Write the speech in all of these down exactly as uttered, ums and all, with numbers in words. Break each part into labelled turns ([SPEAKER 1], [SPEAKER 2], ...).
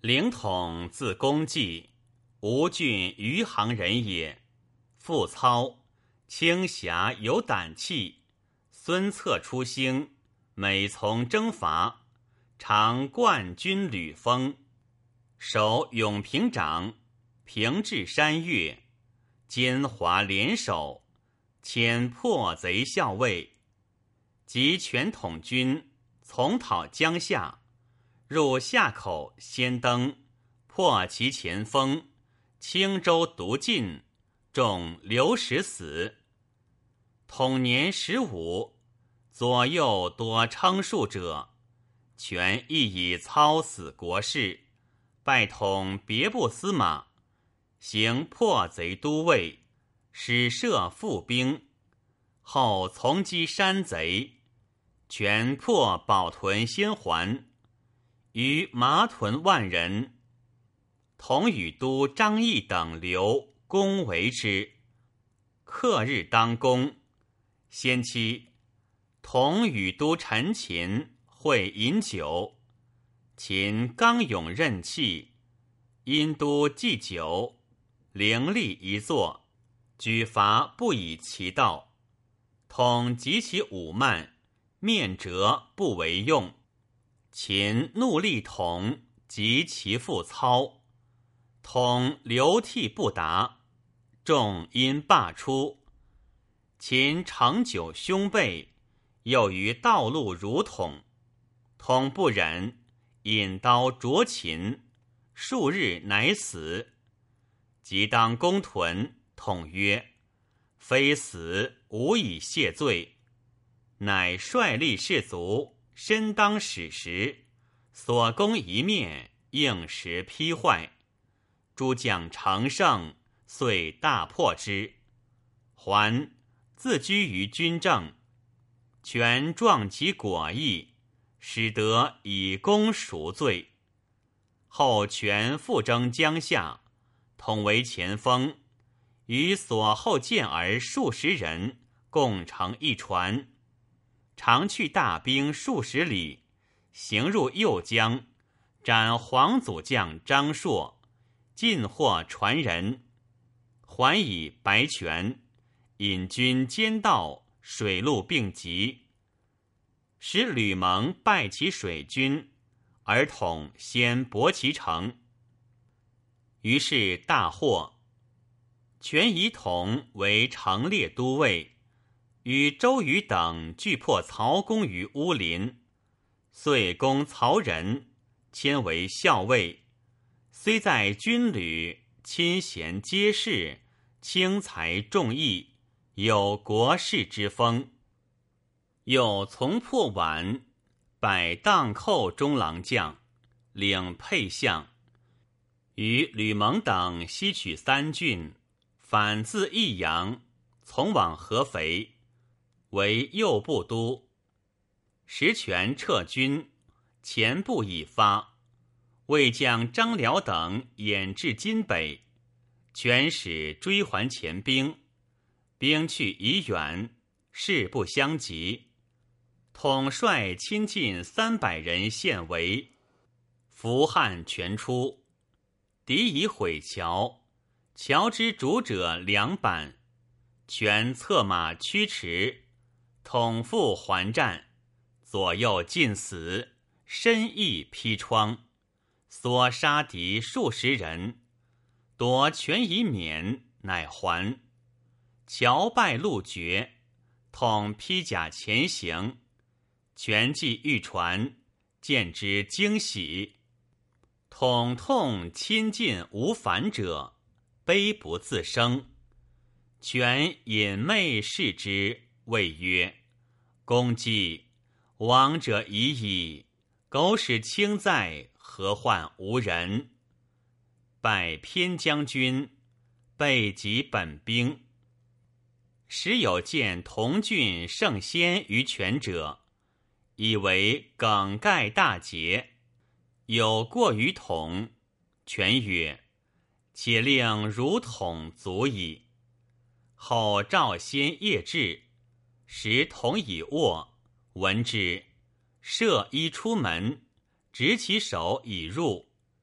[SPEAKER 1] 凌统字公季，吴郡余杭人也。父操，轻侠有胆气，孙策出兴，每从征伐，常冠军履封，守永平长，平治山岳，兼华联手，遣破贼校尉，及全统军从讨江夏，入夏口先登，破其前锋，青州独进，众流矢死。统年十五，左右多称述者，权亦以操死国事，拜统别部司马，行破贼都尉，使设副兵。后从击山贼，全破保屯先还，于麻屯万人。同与都张翼等留攻围之，克日当攻。先期，同与都陈秦会饮酒，秦刚勇任气，因都祭酒，凌厉一作，举伐不以其道。统及其武慢，面折不为用。秦怒立统及其父操，统流涕不答，众因罢出。秦乘酒凶备，又于道路辱统，统不忍，引刀斫秦，数日乃死。即当攻屯，统曰：非死，无以谢罪。乃率立士卒，身当矢石，所攻一面，应时劈坏。诸将乘胜，遂大破之。还自居于军政，权壮其果毅，使得以功赎罪。后权复征江夏，统为前锋，与所后健儿数十人共乘一船，常去大兵数十里，行入右江，斩黄祖将张硕，尽获船人。还以白泉，引军兼道，水陆并击，使吕蒙败其水军，而统先博其城。于是大获。权以统为城列都尉，与周瑜等俱破曹公于乌林，遂攻曹仁，迁为校尉。虽在军旅，亲贤皆士，轻财重义，有国士之风。又从破宛，拜荡寇中郎将，领沛相。与吕蒙等西取三郡，反自益阳，从往合肥，为右部都。时权撤军，前部已发，魏将张辽等掩至津北，权使追还前兵，兵去已远，势不相及。统率亲近三百人献围，伏汉全出，敌已毁桥，桥之主者两板，权策马驱驰，统复还战，左右尽死，身亦披疮，所杀敌数十人，夺权以免，乃还。桥败路绝，统披甲前行，权骑御船，见之惊喜。统痛亲近无反者，悲不自生。权隐昧视之，谓曰：公季，亡者已矣，苟使卿在，何患无人？拜偏将军，备及本兵。时有见同郡圣先于权者，以为梗概大捷，有过于统。权曰：且令如统足矣。后赵先夜至，时统已卧，闻之，设衣出门，执其手以入，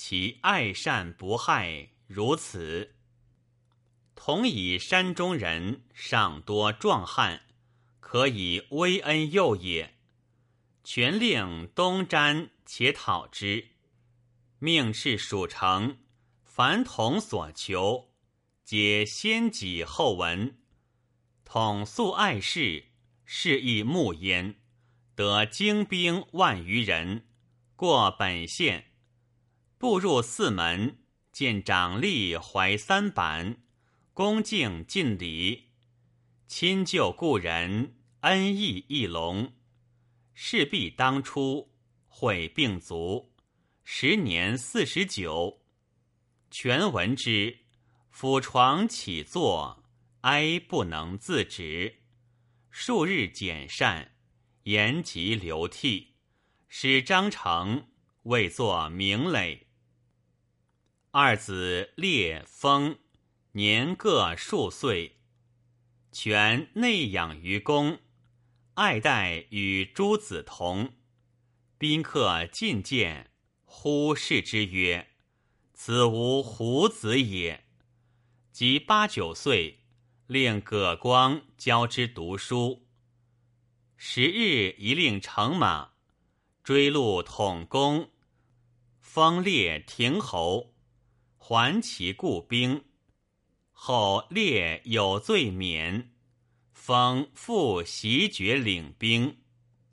[SPEAKER 1] 其爱善不害如此。同以山中人尚多壮汉，可以威恩诱也。权令东瞻且讨之，命敕属城，凡统所求，皆先己后闻。统素爱事，是亦慕焉，得精兵万余人，过本县，步入寺门，见长吏怀三板，恭敬尽礼，亲旧故人，恩义一隆。事毕当初，会病卒，时年四十九。全闻之，俯床起坐，哀不能自止，数日减善，言及流涕，使张成为作名累。二子烈、封年各数岁，全内养于宫，爱戴与诸子同。宾客进见，呼视之曰：此无虎子也。及八九岁，令葛光教之读书。十日一令乘马，追录统攻，封烈亭侯，还其故兵。后烈有罪免，封复袭爵领兵。